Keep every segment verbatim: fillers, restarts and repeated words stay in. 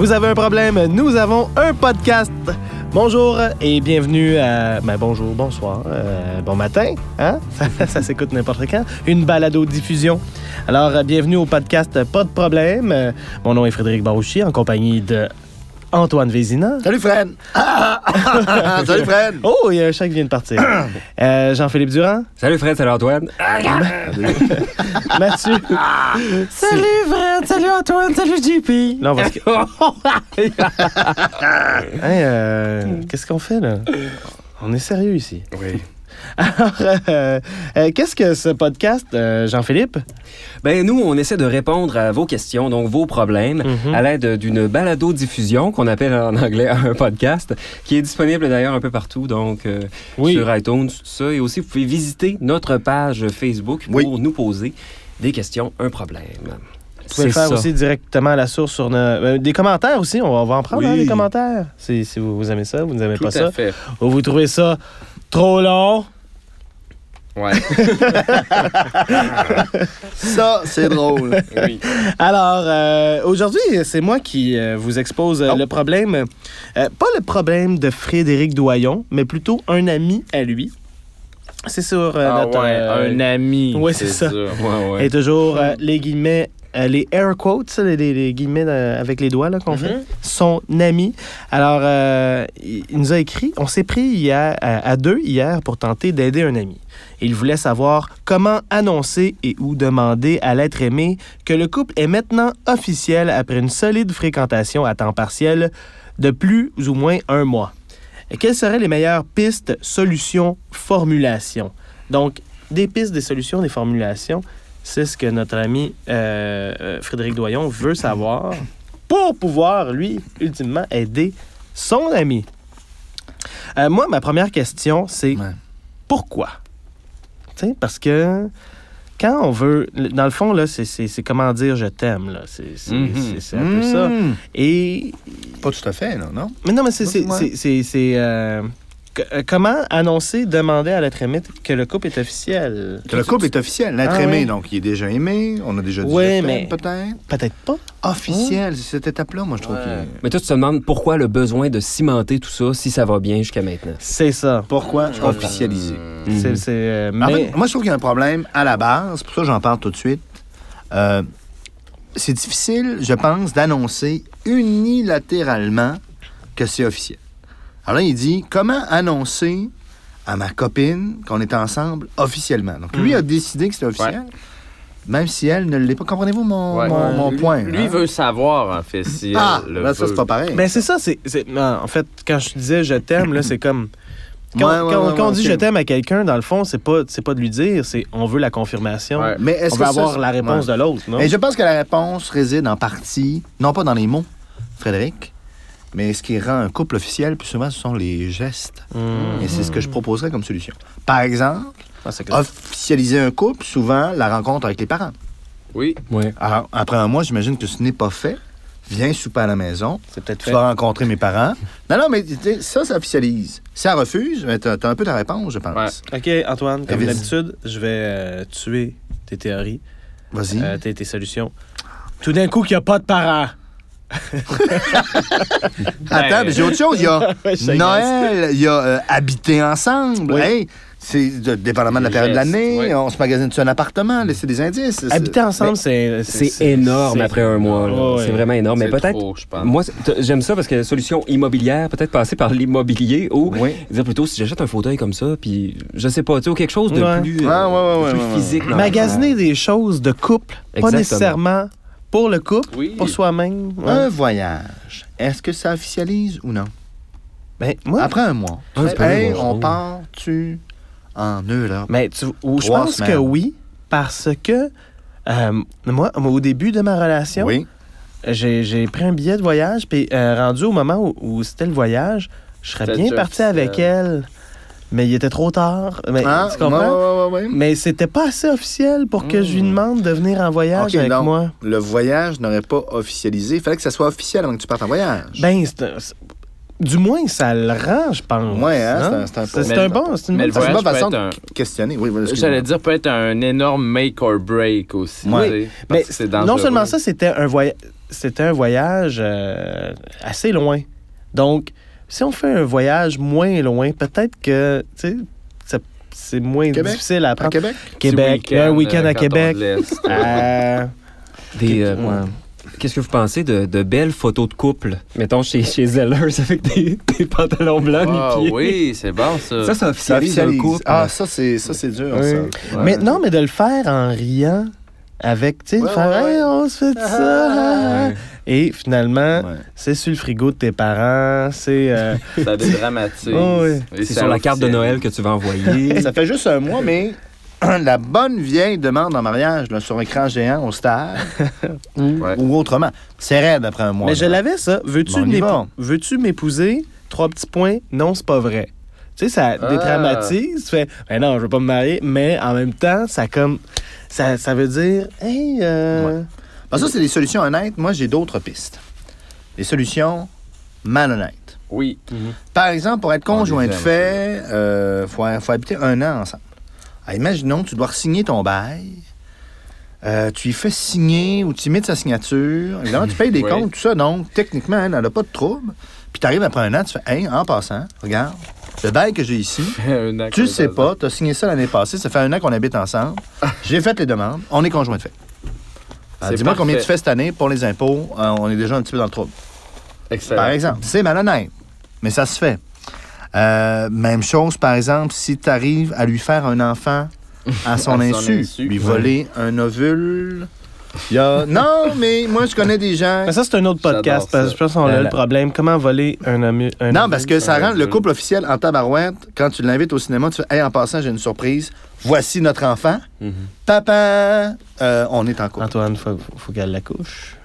Vous avez un problème, nous avons un podcast. Bonjour et bienvenue à... Ben bonjour, bonsoir, euh, bon matin, hein? Ça, ça s'écoute n'importe quand. Une balado-diffusion. Alors, bienvenue au podcast Pas de problème. Euh, mon nom est Frédéric Barouchi, en compagnie de Antoine Vézina. Salut Fred! Ah, ah, ah, salut Fred! Oh, il y a un chat qui vient de partir. euh, Jean-Philippe Durand. Salut Fred, salut Antoine. Mathieu. Salut Fred, salut Antoine, salut J P. Non, parce que... hey, euh, qu'est-ce qu'on fait, là? On est sérieux ici. Oui. Alors, euh, euh, qu'est-ce que ce podcast, euh, Jean-Philippe? Ben nous, on essaie de répondre à vos questions, donc vos problèmes, Mm-hmm. à l'aide d'une balado-diffusion qu'on appelle en anglais un podcast, qui est disponible d'ailleurs un peu partout, donc euh, Oui. sur iTunes, ça. Et aussi, vous pouvez visiter notre page Facebook pour Oui. nous poser des questions, un problème. Vous pouvez le faire aussi directement à la source sur nos... euh, des commentaires aussi, on va, on va en prendre Oui. hein, des commentaires. Si, si vous, vous aimez ça, vous n'aimez Tout pas à ça. fait. Ou vous trouvez ça trop long. Ouais. Ça, c'est drôle. Oui. Alors, euh, aujourd'hui, c'est moi qui euh, vous expose euh, Oh. le problème. euh, pas le problème de Frédéric Doyon, mais plutôt un ami à lui. C'est sur euh, Ah notre... ouais, euh, un ami. ouais, c'est ça. Ouais, ouais. Et toujours euh, les guillemets, euh, les air quotes, ça, les, les- les guillemets euh, avec les doigts là, qu'on fait, son ami. Alors, euh, il il nous a écrit, on s'est pris hier, à, à deux hier pour tenter d'aider un ami. Il voulait savoir comment annoncer et ou demander à l'être aimé que le couple est maintenant officiel après une solide fréquentation à temps partiel de plus ou moins un mois. Et quelles seraient les meilleures pistes, solutions, formulations? Donc, des pistes, des solutions, des formulations, c'est ce que notre ami euh, euh, Frédéric Doyon veut savoir pour pouvoir, lui, ultimement, aider son ami. Euh, moi, ma première question, c'est Ouais. pourquoi? Tu sais, parce que quand on veut... Dans le fond, là, c'est, c'est, c'est comment dire « je t'aime », là. C'est, c'est, Mhm. c'est, c'est un peu ça. Mmh. Et... Pas tout à fait, non? non? Mais non, mais c'est... c'est, Ouais. c'est, c'est, c'est, euh, que- euh, comment annoncer, demander à l'être aimé que le couple est officiel? Que le couple est officiel. L'être Ah, aimé, ouais. donc il est déjà aimé. On a déjà dit Ouais, je t'aime, mais- peut-être. Peut-être pas. Officiel, c'est cette étape-là, moi, je trouve. Ouais. que- Mais toi, tu te demandes pourquoi le besoin de cimenter tout ça si ça va bien jusqu'à maintenant. C'est ça. Pourquoi officialiser? Mhm. C'est, c'est, euh, En mais... fait, moi, je trouve qu'il y a un problème à la base. Pour ça, j'en parle tout de suite. Euh, c'est difficile, je pense, d'annoncer unilatéralement que c'est officiel. Alors là, il dit, comment annoncer à ma copine qu'on est ensemble officiellement? Donc, lui Mm. a décidé que c'était officiel, même si elle ne l'est pas. Comprenez-vous mon, Ouais. mon, mon Lui- point? Lui hein? veut savoir, en fait, si Ah, elle le là, ça, veut. c'est pas pareil. Ben c'est ça, c'est, c'est- non, en fait, quand je disais je t'aime, là, c'est comme... Quand, Ouais, ouais, quand- ouais, quand on ouais, dit ok. je t'aime à quelqu'un, dans le fond, c'est pas, c'est pas de lui dire, c'est on veut la confirmation. Ouais. Mais est-ce On que veut ça, avoir c'est- la réponse ouais. de l'autre, non? Et je pense que la réponse réside en partie, non pas dans les mots, Frédéric, mais ce qui rend un couple officiel, plus souvent, ce sont les gestes. Mmh. Et c'est ce que je proposerais comme solution. Par exemple, Ah, c'est que- officialiser un couple, souvent, la rencontre avec les parents. Oui. Ouais. Alors, après un mois, j'imagine que ce n'est pas fait. Viens souper à la maison. c'est peut-être Tu fait. vas rencontrer mes parents. Non, non, mais tu sais, ça, ça officialise. Si elle refuse, tu as un peu ta réponse, je pense. OK, Antoine, comme Vas-y. d'habitude, je vais euh, tuer tes théories, Vas-y. euh, tes, tes solutions. Tout d'un coup, qu'il n'y a pas de parents. Attends, mais j'ai autre chose. Il y a Ouais, je Noël, il y a euh, habiter ensemble. Oui. Hey, c'est de- dépendamment de la période de Yes, l'année. oui. On se magasine sur un appartement, laisser des indices. C'est- Habiter ensemble, c'est... C'est énorme après un mois. là. Oh, ouais. C'est vraiment énorme. Mais C'est peut-être. trop, je pense. Moi, c'est- t- j'aime ça parce que solution immobilière, peut-être passer par l'immobilier ou Oui. dire plutôt si j'achète un fauteuil comme ça, puis je sais pas, tu sais, ou quelque chose de Ouais. plus, euh, Ah, ouais, ouais, ouais, plus ouais, ouais. physique. dans- Magasiner des choses de couple, pas Exactement. nécessairement pour le couple, Oui. pour soi-même. Ouais. Un voyage, est-ce que ça officialise ou non? Ben, moi, Après un mois. Ah, tu c'est sais, pas hey, bon, on chose. part-tu en Europe? mais tu, ou je Trois pense semaines. que oui, parce que euh, moi, au début de ma relation, Oui. j'ai, j'ai pris un billet de voyage, puis euh, rendu au moment où, où c'était le voyage, je serais C'était bien déjà parti officiel. avec elle, mais il était trop tard. Mais, Ah, tu comprends? ouais, ouais, ouais, ouais. Mais c'était pas assez officiel pour que je lui demande de venir en voyage Ok, avec donc, moi. le voyage n'aurait pas officialisé. Il fallait que ça soit officiel avant que tu partes en voyage. Ben, c'est un- c'est- du moins, ça le rend, je pense. Ouais, hein, c'est Hein? un- c'est un- C'est, c'est Mais un le- bon, c'est une mais bonne le c'est une voyage bonne peut façon être de un- questionner. Oui, voilà, excuse-moi. J'allais dire, peut être un énorme make or break aussi. Oui. tu sais, parce Mais que c'est non dangereux. seulement ça, c'était un voyage. c'était un voyage euh, assez loin. Donc, si on fait un voyage moins loin, peut-être que, tu sais, ça- c'est moins Québec? difficile à À apprendre. Québec? Québec, Petit week-end, un week-end euh, à quand Québec. on te laisse, Euh, Des, euh, ouais. Qu'est-ce que vous pensez de, de belles photos de couple? Mettons chez, chez Zellers avec des, des pantalons blancs Ah mi-pieds. oui, c'est bon ça. Ça, ça Ça officialise un officialise. couple. Ah, ça, c'est, ça, c'est dur, Oui. ça. Mais non, mais de le faire en riant avec, tu sais, de Ouais, faire, ouais, ouais. hey, on se fait de ça. Ouais. Et finalement, Ouais. c'est sur le frigo de tes parents, c'est. euh, Ça dédramatise. Oh, oui. Et C'est ça sur la carte de officialise. Noël que tu vas envoyer. Ça fait juste un mois, mais la bonne vieille demande en mariage là, sur écran géant au stade ou, Ouais. ou autrement. C'est raide après un mois. Mais je là. l'avais, ça. Veux-tu Bon, on y m'épou- va. veux-tu m'épouser? Trois petits points. Non, c'est pas vrai. Tu sais, ça Ah. dédramatise. Tu fais, ben non, je veux pas me marier. Mais en même temps, ça comme. Ça, ça veut dire, hey. euh, Ah, ça, c'est des solutions honnêtes. Moi, j'ai d'autres pistes. Des solutions malhonnêtes. Oui. Par exemple, pour être conjoint les de aime, fait, il faut, faut habiter un an ensemble. Alors, imaginons, tu dois signer ton bail. Euh, tu y fais signer ou tu y mets de sa signature. Évidemment, tu payes des Oui. comptes, tout ça. Donc, techniquement, elle n'a pas de trouble. Puis, tu arrives après un an, tu fais, hey, en passant, regarde, le bail que j'ai ici, Un an tu le qu'on sais est pas, tu as signé ça l'année passée, ça fait un an qu'on habite ensemble. J'ai fait les demandes, on est conjoint de fait. Alors, C'est dis-moi parfait. combien tu fais cette année pour les impôts, euh, on est déjà un petit peu dans le trouble. Excellent. Par exemple, c'est malhonnête, mais ça se fait. Euh, même chose, par exemple, si tu arrives à lui faire un enfant à son, À son insu, insu. lui voler un ovule. Il y a... Non, mais moi, je connais des gens. Mais ça, c'est un autre podcast. J'adore Parce que ça. je pense qu'on a La- le la- problème. Comment voler un homme. Un Non, homme- parce que ça un rend le ovule. couple officiel en tabarouette. Quand tu l'invites au cinéma, tu fais, hey, en passant, j'ai une surprise. Voici notre enfant. Mhm. Papa, euh, on est en couple. Antoine, faut, faut qu'elle l'accouche.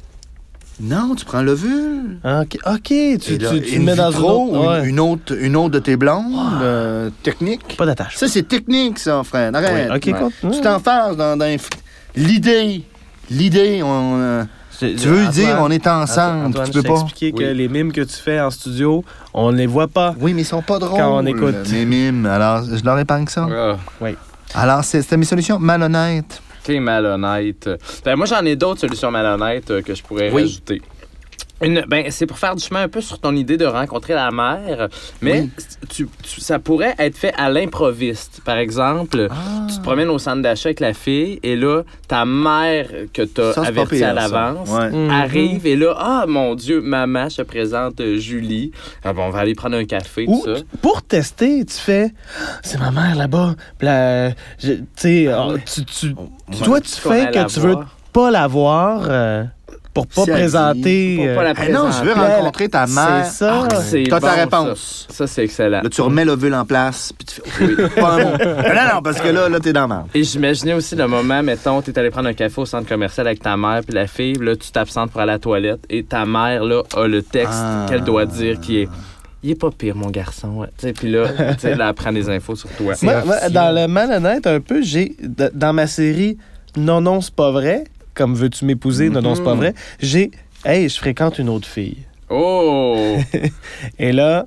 Non, tu prends l'ovule. Ah, OK, OK, tu, Et tu, là, tu le in mets dans une vitro, autre... ou ouais. une, une autre, une autre de tes blondes, euh, technique. Pas d'attache. Ça, c'est technique, ça, frère. Arrête. OK, Ouais. compte. Tu t'en fasses dans, dans l'idée. L'idée, on, euh, Je- tu veux Antoine, dire, on est ensemble, Antoine, tu peux je t'ai pas. expliqué que Oui. les mimes que tu fais en studio, on ne les voit pas. Oui, mais ils sont pas drôles. Quand on écoute. Mes mimes, alors, je leur épargne ça. Ah, Alors, c'est- c'était mes solutions malhonnêtes. t'es malhonnête. Ben, moi, j'en ai d'autres solutions malhonnêtes euh, que je pourrais Oui. rajouter. Une, ben, c'est pour faire du chemin un peu sur ton idée de rencontrer la mère, mais Oui. tu, tu- ça pourrait être fait à l'improviste. Par exemple, Ah. tu te promènes au centre d'achat avec la fille et là, ta mère que tu as Ça, c'est pas avertie pire, à ça. l'avance Ouais. Mhm. arrive et là, ah mon Dieu, maman, je te présente euh, Julie. Ah, bon, on va aller prendre un café, Ou, tout ça. pour tester, tu fais c'est ma mère là-bas. Puis là, je- tu sais, oh, tu, tu- toi, tu Qu'on fais allait la que tu veux voir. pas la voir euh, pour pas Si elle présenter. dit, pour pas la Eh non, je veux présenter. rencontrer ta mère. C'est ça. Ah, c'est T'as ta bon, réponse. Ça, ça c'est excellent. Là, tu remets l'ovule en place, puis tu fais... Oui, pas un mot. Non, non, parce que là, là t'es dans la merde. Et j'imaginais aussi le moment, mettons, t'es allé prendre un café au centre commercial avec ta mère puis la fille, là, tu t'absentes pour aller à la toilette et ta mère, là, a le texte Ah. qu'elle doit dire qui est « Il est pas pire, mon garçon. Ouais. » Tu sais, puis là, tu sais, là, elle prend des infos sur toi. C'est Moi, moi, officiel. dans le malhonnête, un peu, j'ai d- dans ma série Non, non, c'est pas vrai, comme Veux-tu m'épouser, Non, non, c'est pas Mhm. vrai, j'ai Hey, je fréquente une autre fille. Oh! Et là,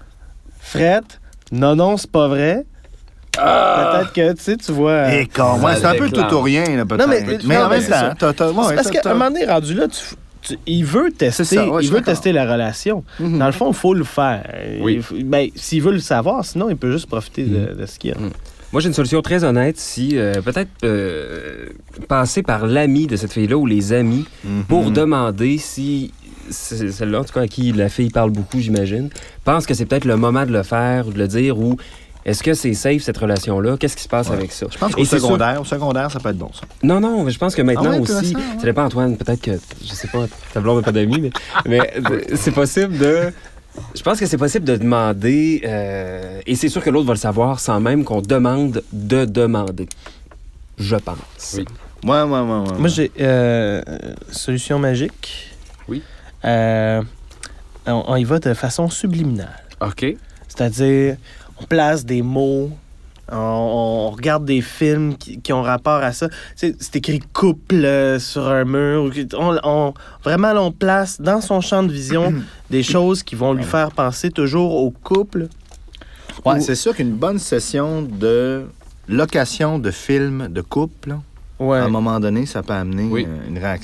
Fred, non, non, c'est pas vrai. Peut-être que, tu sais, tu vois. Et quand, Ça ouais, c'est un peu déclare. tout ou rien, là, peut-être. Non, mais- mais non, en mais même c'est temps, ça. t'as... t'as- ouais, C'est parce t'as- qu'à un moment donné, rendu là, tu, tu- il veut tester, C'est ça, ouais, je il suis veut d'accord. tester la relation. Mhm. Dans le fond, il faut le faire. Oui. Il faut- ben, s'il veut le savoir, sinon, il peut juste profiter de, de ce qu'il y a. Moi, j'ai une solution très honnête. Si euh, peut-être euh, passer par l'ami de cette fille-là ou les amis Mhm. pour demander si c'est celle-là, en tout cas, à qui la fille parle beaucoup, j'imagine, pense que c'est peut-être le moment de le faire, de le dire, ou est-ce que c'est safe cette relation-là? Qu'est-ce qui se passe Ouais. avec ça? Je pense Et qu'au c'est secondaire, au secondaire, ça peut être bon, ça. Non, non, mais je pense que maintenant Ah ouais, aussi, intéressant, ouais. ça dépend, Antoine, peut-être que, je sais pas, ta blonde n'a pas d'amis, mais, mais euh, c'est possible de... Je pense que c'est possible de demander, euh, et c'est sûr que l'autre va le savoir sans même qu'on demande de demander. Je pense. Oui. Ouais, ouais, ouais, ouais. Moi, j'ai euh, solution magique. Oui. Euh, on, on y va de façon subliminale. OK. C'est-à-dire, on place des mots, on, on regarde des films qui, qui ont rapport à ça. Tu sais, c'est écrit couple euh, sur un mur. On, on- vraiment, là, on place dans son champ de vision des choses qui vont lui faire penser toujours au couple. Ouais, Ou- c'est sûr qu'une bonne session de location de films de couple, là, Ouais. à un moment donné, ça peut amener Oui. euh, une réaction. Là.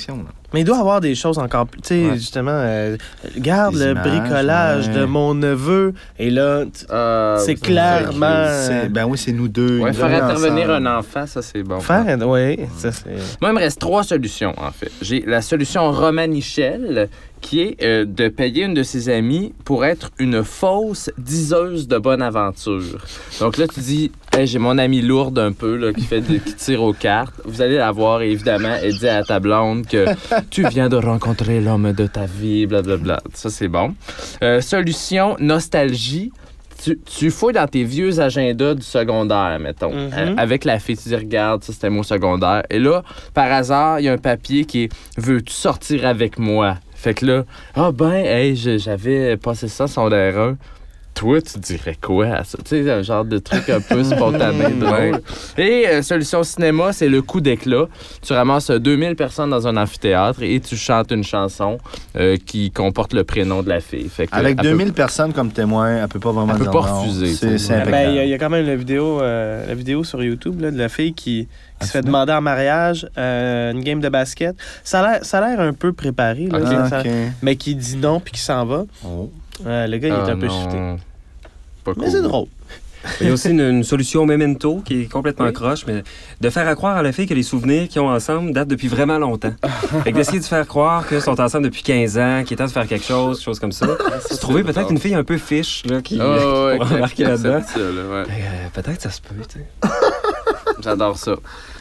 Mais il doit y avoir des choses encore plus. Tu sais, Ouais. justement, euh, regarde Des le images, bricolage ouais. de mon neveu. Et là, t- Euh, c'est vous- clairement. C'est- Ben oui, c'est nous deux. Ouais, nous faire deux intervenir ensemble. un enfant, ça, c'est bon. Faire. Oui, ça, c'est. Moi, il me reste trois solutions, en fait. J'ai la solution Romanichel, qui est euh, de payer une de ses amies pour être une fausse diseuse de bonne aventure. Donc là, tu dis, hey, j'ai mon amie lourde un peu, là, qui, fait de- qui tire aux cartes. Vous allez la voir, et évidemment, elle dit à ta blonde que tu viens de rencontrer l'homme de ta vie, blablabla. Ça, c'est bon. Euh, solution Nostalgie. Tu, tu fouilles dans tes vieux agendas du secondaire, mettons. Mhm. Euh, avec la fille, tu dis, regarde, ça c'était mon secondaire. Et là, par hasard, il y a un papier qui est veux-tu sortir avec moi? Fait que là, ah ben, hey, je- j'avais passé ça secondaire un. Toi, tu dirais quoi à ça? Tu sais, un genre de truc un peu spontané, drôle. Et euh, solution cinéma, c'est le coup d'éclat. Tu ramasses deux mille personnes dans un amphithéâtre et tu chantes une chanson euh, qui comporte le prénom de la fille. Fait que, Avec elle peut- deux mille personnes comme témoins, elle peut pas vraiment Elle peut dire pas non. refuser, C'est tu sais. c'est Ben, impeccable. il y, a- il y a quand même la vidéo, euh, la vidéo sur YouTube là, de la fille qui, qui se fait Ah, demander en mariage euh, une game de basket. Ça a l'air- ça a l'air un peu préparé, là, Ah, ça- ok. mais qui dit non puis qui s'en va. Oh. Euh, le gars, il est Ah, un peu non. shifté. Pas Mais cool. c'est drôle. Il y a aussi une, une solution memento qui est complètement Oui. croche, mais de faire à croire à la fille que les souvenirs qu'ils ont ensemble datent depuis vraiment longtemps. Fait que d'essayer de faire croire qu'ils sont ensemble depuis quinze ans, qu'il est temps de faire quelque chose, quelque chose comme ça. Se trouver peut-être une fille un peu fiche là, qui Ah, ouais, pour qui- embarquer qui là-dedans. accepte ça, là, ouais. Euh, peut-être ça se peut, tu sais. J'adore ça.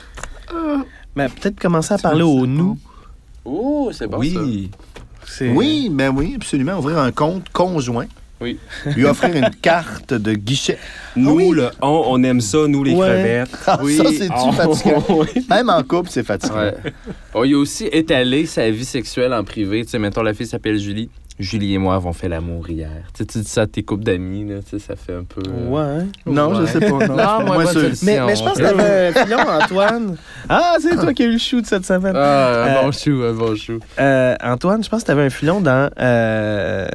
Mais peut-être commencer à parler au nous. Ouh, c'est bon ça. Oui. C'est- Oui, ben oui, absolument. Ouvrir un compte conjoint. Oui. Lui offrir une carte de guichet. Nous, oui. le on, on aime ça, nous, les Ouais. crevettes. Ah, Oui. ça, c'est-tu Oh, fatigant? oui. Même en couple, c'est fatigant. Ouais. Oh, il a aussi étalé sa vie sexuelle en privé. Tu sais, mettons, la fille s'appelle Julie. Julie et moi avons fait l'amour hier. Tu sais, tu dis ça à tes couples d'amis, là, tu sais, ça fait un peu... euh, Ouais. Non, je Ouais. sais pas. Non, Non, moi, pas de seul. solution. Mais, mais je pense que t'avais un filon, Antoine. Ah, c'est toi qui as eu le shoot cette semaine. Ah, un Euh, bon chou, un bon chou. Euh, Antoine, je pense que tu avais un filon dans euh,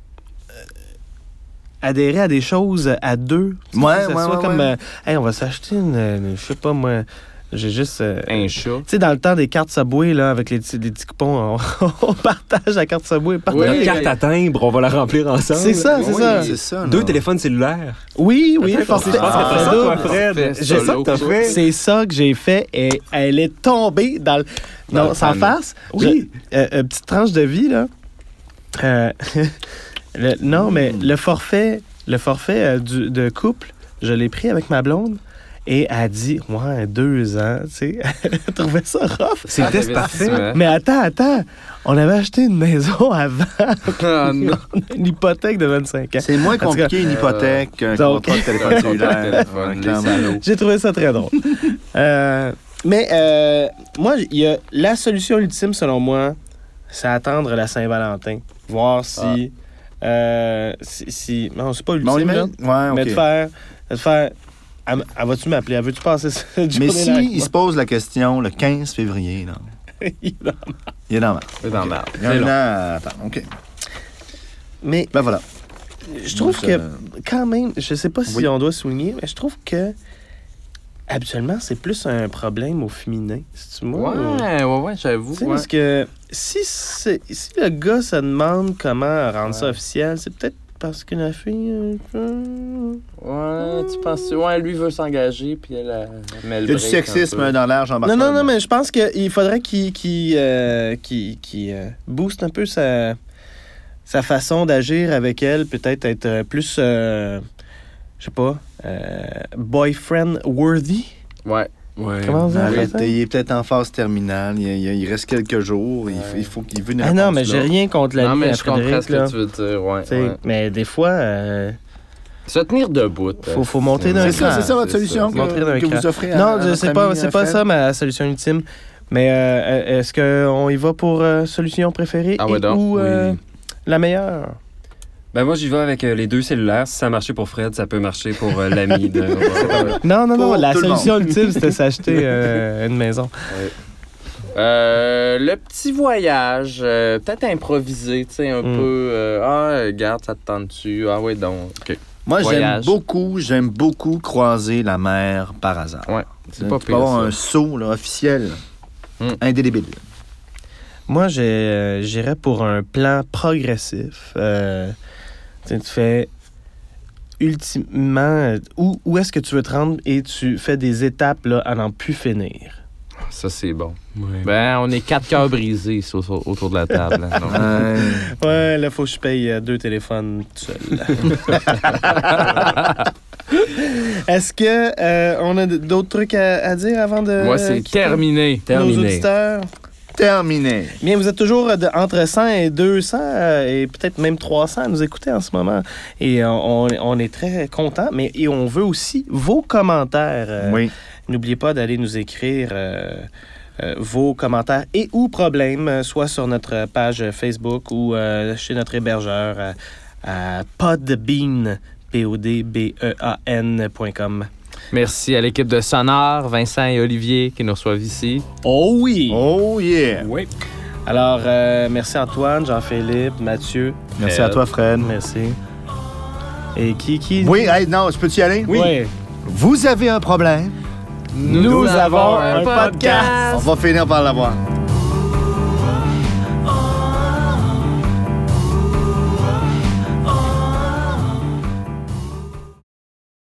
adhérer à des choses à deux. Tu sais, Ouais, que ça ouais, soit ouais, comme, ouais. euh, hey, on va s'acheter une, une- je sais pas moi, j'ai juste... euh, Un chat. tu sais, dans le temps des cartes Subway, là, avec les, petits- les petits coupons, on, on partage la carte Subway. Partage Oui. Notre les- carte à timbre, on va la remplir ensemble. C'est ça, c'est Oui, ça. c'est ça. Deux non. téléphones cellulaires. Oui, oui, Peut-être forcément. aussi, je pense que Ah, t'as ça, toi, double. Fred. Fait J'ai solo, ça que t'as fait. C'est ça que j'ai fait et elle est tombée dans le... Dans Non, le sans panneau. farce. Oui. Je- euh, euh, petite tranche de vie, là. Euh, le- non, mais le forfait, le forfait euh, du- de couple, je l'ai pris avec ma blonde et elle a dit, ouais, deux ans, tu sais. Elle trouvait ça rough. C'est le test parfait. Mais attends, attends. On avait acheté une maison avant. Ah, non. On a une hypothèque de vingt-cinq ans. C'est moins En tout cas, compliqué une hypothèque qu'un donc- contrat de téléphone Un cellulaire. contrat de téléphone, Ouais, les clairement. salauds. J'ai trouvé ça très drôle. Euh, mais euh, moi, il y a la solution ultime, selon moi, c'est attendre la Saint-Valentin. Voir si. euh, si, si- non, c'est pas ultime, Mais on les met. là, Ouais, mais OK. de faire. De faire elle, elle va-tu m'appeler? Elle veut-tu passer cette Mais journée-là si avec il se pose la question le quinze février, là, moi? il est dans la C'est dans la merde. Il y a C'est un long. an à attendre. OK. Mais Ben voilà. je trouve Moi, que, ça- quand même, je sais pas si Oui. on doit souligner, mais je trouve que. Habituellement, c'est plus un problème au féminin. C'est-tu moi? ou- Ouais, ouais, ouais, j'avoue. Tu sais, ouais. parce que si, c'est- si le gars se demande comment rendre ça Ouais. officiel, c'est peut-être parce que la fille. euh, euh, Ouais, tu penses... Ouais, lui veut s'engager, puis elle, elle met le Il y a du break un sexisme peu. dans l'air, Jean-Marc. Non, non, non, mais je pense qu'il faudrait qu'il qu'il, euh, qu'il- qu'il, euh, booste un peu sa, sa façon d'agir avec elle. Peut-être être euh, plus, euh, je sais pas, euh, boyfriend worthy. Ouais. Ouais. Comment ça? Arrête, ça? il est peut-être en phase terminale. Il, il- il reste quelques jours. Il, faut- il faut qu'il veut une Ah non, réponse mais j'ai là. rien contre la Non, vie mais à je comprends Frédéric, ce là. que tu veux dire, ouais. Tu sais, ouais. Mais des fois, euh, Se tenir debout. Faut- faut monter d'un C'est ça, c'est ça votre C'est solution ça. Montrer d'un que, que cran. vous offrez à non, à je- notre c'est pas, ami, c'est euh, pas Fred? ça ma solution ultime. Mais euh, est-ce qu'on y va pour euh, solution préférée Ah ouais, et donc, ou euh, oui. la meilleure? Ben moi, j'y vais avec euh, les deux cellulaires. Si ça a marché pour Fred, ça peut marcher pour euh, l'ami. De... Non, non, non. Pour La tout le solution ultime, c'était s'acheter euh, une maison. Euh, le petit voyage, euh, peut-être improvisé, tu sais, un Mm. peu. euh, ah, regarde, ça te tente-tu? Ah, ouais, donc. OK. Moi, j'aime Voyage. beaucoup, j'aime beaucoup croiser la mer par hasard. Ouais, c'est Tu pas peux pire. avoir ça. un saut là, officiel, Mm. indélébile. Moi, j'ai, euh, j'irais pour un plan progressif. Euh, tu sais, tu fais ultimement euh, où, où est-ce que tu veux te rendre et tu fais des étapes là, à n'en plus finir. Ça, c'est bon. Ouais. Ben, on est quatre cœurs brisés ici, autour, autour de la table. hein, donc. Ouais. Ouais, là, faut que je paye euh, deux téléphones tout seul. Est-ce que euh, on a d- d'autres trucs à, à dire avant de Moi, c'est quitter terminé. nos Terminé. auditeurs? Terminé. Bien, vous êtes toujours de, entre cent et deux cents euh, et peut-être même trois cents à nous écouter en ce moment. Et euh, on, on est très contents, mais et on veut aussi vos commentaires. Euh, Oui. N'oubliez pas d'aller nous écrire euh, euh, vos commentaires et ou problèmes, euh, soit sur notre page Facebook ou euh, chez notre hébergeur euh, à podbean, P O D B E A N point com. Merci à l'équipe de Sonore, Vincent et Olivier qui nous reçoivent ici. Oh oui! Oh yeah. Oui. Alors, euh, merci Antoine, Jean-Philippe, Mathieu. Merci Fred. à toi, Fred. Merci. Et qui... qui... Oui, hey, non, je peux-tu y aller? Oui. Vous avez un problème? Nous, avons un podcast. On va finir par l'avoir.